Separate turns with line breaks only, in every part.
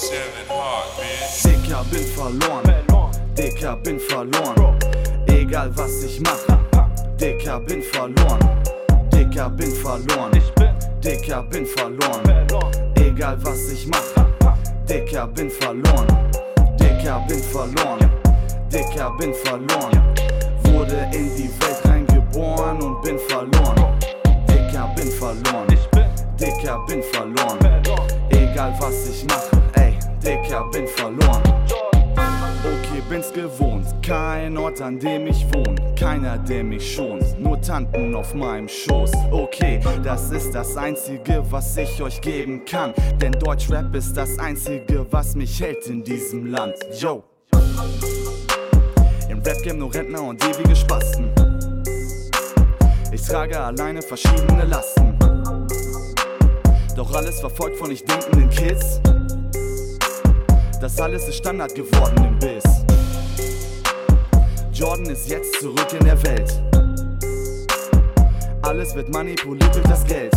Dicker, bin verloren. Dicker, bin verloren. Egal was ich mache. Dicker, bin verloren. Dicker, bin verloren. Dicker, bin verloren. Egal was ich mache. Dicker, bin verloren. Dicker, bin verloren. Dicker, bin verloren. Wurde in die Welt reingeboren und bin verloren. Dicker, bin verloren. Dicker, bin verloren. Egal was ich mache, ey, Dicker, bin verloren. Okay, bin's gewohnt, kein Ort, an dem ich wohne, keiner, der mich schont, nur Tanten auf meinem Schoß. Okay, das ist das Einzige, was ich euch geben kann, denn Deutschrap ist das Einzige, was mich hält in diesem Land. Yo! Im Rap-Game nur Rentner und ewige Spasten. Ich trage alleine verschiedene Lasten. Doch alles verfolgt von nicht denkenden Kids. Das alles ist Standard geworden im Biss. Jordan ist jetzt zurück in der Welt. Alles wird manipuliert durch das Geld.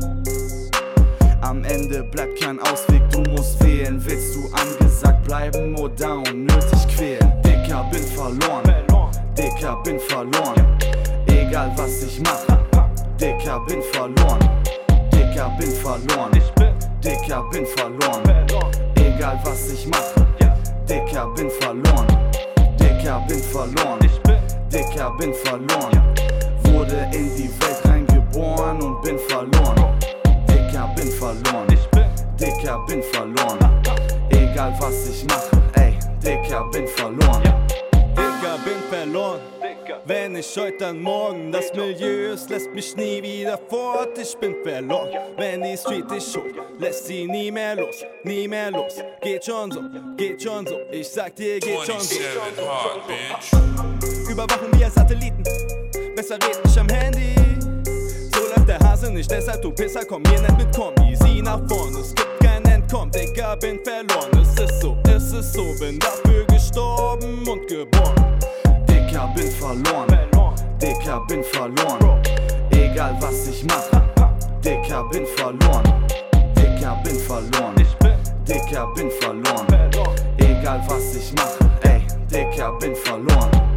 Am Ende bleibt kein Ausweg, du musst wählen. Willst du angesagt bleiben oder unnötig quälen? Dicker, bin verloren. Dicker, bin verloren. Egal was ich mache. Dicker, bin verloren. Dicker, bin verloren. Dicker, bin verloren. Egal was ich mache. Dicker, bin verloren. Dicker, bin verloren. Dicker, bin verloren. Wurde in die Welt reingeboren und bin verloren. Dicker, bin verloren. Dicker, bin verloren. Egal was ich mache, ey, Dicker, bin verloren.
Dicker, bin verloren. Wenn ich heute, dann morgen. Das Milieu, es lässt mich nie wieder fort. Ich bin verloren. Wenn die Street dich holt, lässt sie nie mehr los. Nie mehr los. Geht schon so, geht schon so. Ich sag dir, geht schon so. Überwachen wir Satelliten. Besser red nicht am Handy. So läuft der Hase nicht, deshalb du Pisser, komm hier nicht mit Kombi. Sieh nach vorne, es gibt kein Entkommen. Dicker, bin verloren. Es ist so, bin dafür gestorben und geboren.
Dicker, bin verloren. Dicker, bin verloren. Egal was ich mache. Dicker, bin verloren. Dicker, bin verloren. Dicker, bin verloren. Egal was ich mache. Ey, Dicker, bin verloren.